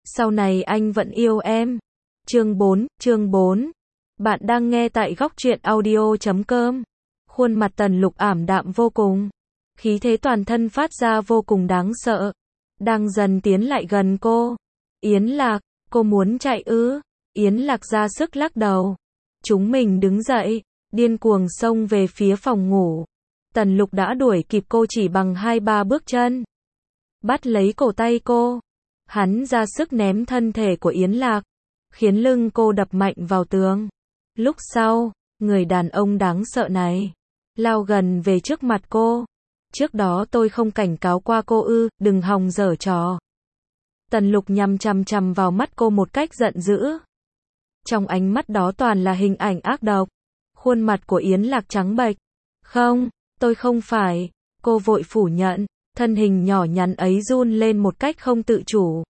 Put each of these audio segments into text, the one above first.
sau này anh vẫn yêu em. Chương 4. Bạn đang nghe tại góc truyện audio.com. Khuôn mặt Tần Lục ảm đạm vô cùng. Khí thế toàn thân phát ra vô cùng đáng sợ. Đang dần tiến lại gần cô. Yến Lạc, cô muốn chạy ư? Yến Lạc ra sức lắc đầu. Chúng mình đứng dậy, điên cuồng xông về phía phòng ngủ. Tần Lục đã đuổi kịp cô chỉ bằng 2-3 bước chân. Bắt lấy cổ tay cô. Hắn ra sức ném thân thể của Yến Lạc, khiến lưng cô đập mạnh vào tường. Lúc sau, người đàn ông đáng sợ này lao gần về trước mặt cô. Trước đó tôi không cảnh cáo qua cô ư, đừng hòng giở trò. Tần Lục nhằm chằm chằm vào mắt cô một cách giận dữ. Trong ánh mắt đó toàn là hình ảnh ác độc. Khuôn mặt của Yến Lạc trắng bệch. Không, tôi không phải. Cô vội phủ nhận, thân hình nhỏ nhắn ấy run lên một cách không tự chủ.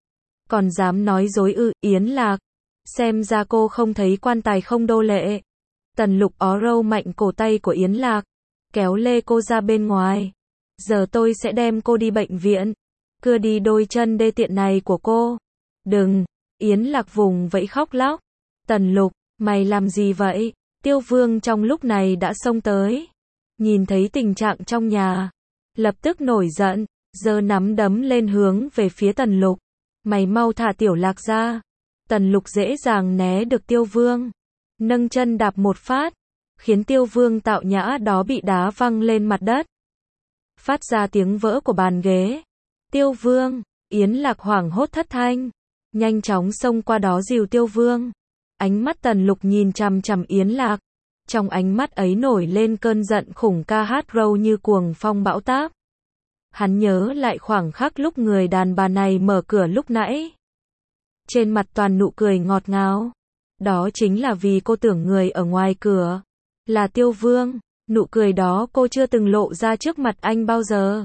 Còn dám nói dối ư, Yến Lạc. Xem ra cô không thấy quan tài không đô lệ. Tần Lục ó râu mạnh cổ tay của Yến Lạc, kéo lê cô ra bên ngoài. Giờ tôi sẽ đem cô đi bệnh viện. Cưa đi đôi chân đê tiện này của cô. Đừng, Yến Lạc vùng vẫy khóc lóc. Tần Lục, mày làm gì vậy? Tiêu Vương trong lúc này đã xông tới. Nhìn thấy tình trạng trong nhà, lập tức nổi giận, giơ nắm đấm lên hướng về phía Tần Lục. Mày mau thả Tiểu Lạc ra. Tần Lục dễ dàng né được Tiêu Vương. Nâng chân đạp một phát, khiến Tiêu Vương tạo nhã đó bị đá văng lên mặt đất. Phát ra tiếng vỡ của bàn ghế. Tiêu Vương, Yến Lạc hoảng hốt thất thanh. Nhanh chóng xông qua đó dìu Tiêu Vương. Ánh mắt Tần Lục nhìn chằm chằm Yến Lạc. Trong ánh mắt ấy nổi lên cơn giận khủng ca hát râu như cuồng phong bão táp. Hắn nhớ lại khoảng khắc lúc người đàn bà này mở cửa lúc nãy. Trên mặt toàn nụ cười ngọt ngào. Đó chính là vì cô tưởng người ở ngoài cửa là Tiêu Vương. Nụ cười đó cô chưa từng lộ ra trước mặt anh bao giờ.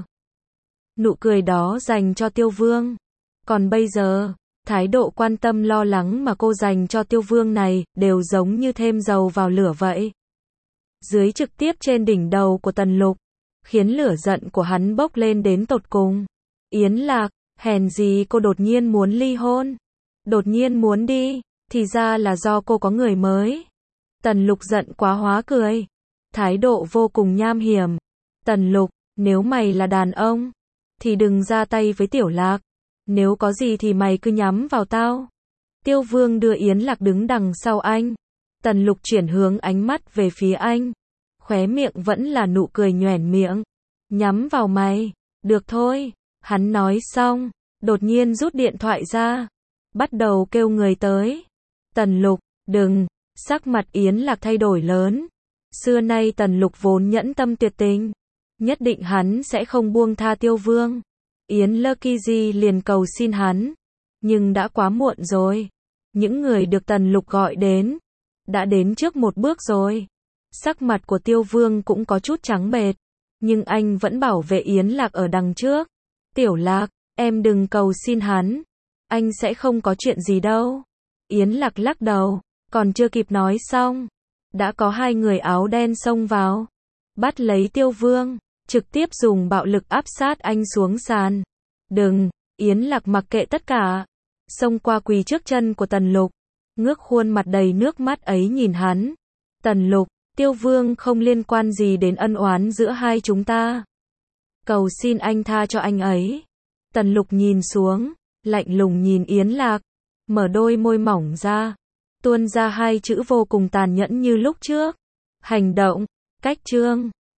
Nụ cười đó dành cho Tiêu Vương. Còn bây giờ, thái độ quan tâm lo lắng mà cô dành cho Tiêu Vương này đều giống như thêm dầu vào lửa vậy. Dưới trực tiếp trên đỉnh đầu của Tần Lục, khiến lửa giận của hắn bốc lên đến tột cùng. Yến Lạc, hèn gì cô đột nhiên muốn ly hôn? Đột nhiên muốn đi, thì ra là do cô có người mới. Tần Lục giận quá hóa cười. Thái độ vô cùng nham hiểm. Tần Lục, nếu mày là đàn ông, thì đừng ra tay với Tiểu Lạc. Nếu có gì thì mày cứ nhắm vào tao. Tiêu Vương đưa Yến Lạc đứng đằng sau anh. Tần Lục chuyển hướng ánh mắt về phía anh. Khóe miệng vẫn là nụ cười nhoẻn miệng. Nhắm vào mày. Được thôi. Hắn nói xong, đột nhiên rút điện thoại ra. Bắt đầu kêu người tới. Tần Lục, đừng. Sắc mặt Yến Lạc thay đổi lớn. Xưa nay Tần Lục vốn nhẫn tâm tuyệt tình. Nhất định hắn sẽ không buông tha Tiêu Vương. Yến Lucky liền cầu xin hắn. Nhưng đã quá muộn rồi. Những người được Tần Lục gọi đến đã đến trước một bước rồi. Sắc mặt của Tiêu Vương cũng có chút trắng bệch. Nhưng anh vẫn bảo vệ Yến Lạc ở đằng trước. Tiểu Lạc, em đừng cầu xin hắn. Anh sẽ không có chuyện gì đâu. Yến Lạc lắc đầu. Còn chưa kịp nói xong, đã có hai người áo đen xông vào. Bắt lấy Tiêu Vương, trực tiếp dùng bạo lực áp sát anh xuống sàn. Đừng, Yến Lạc mặc kệ tất cả. Xông qua quỳ trước chân của Tần Lục. Ngước khuôn mặt đầy nước mắt ấy nhìn hắn. Tần Lục, Tiêu Vương không liên quan gì đến ân oán giữa hai chúng ta. Cầu xin anh tha cho anh ấy. Tần Lục nhìn xuống, lạnh lùng nhìn Yến Lạc. Mở đôi môi mỏng ra. Tuôn ra hai chữ vô cùng tàn nhẫn như lúc trước. Hành động, cách chương.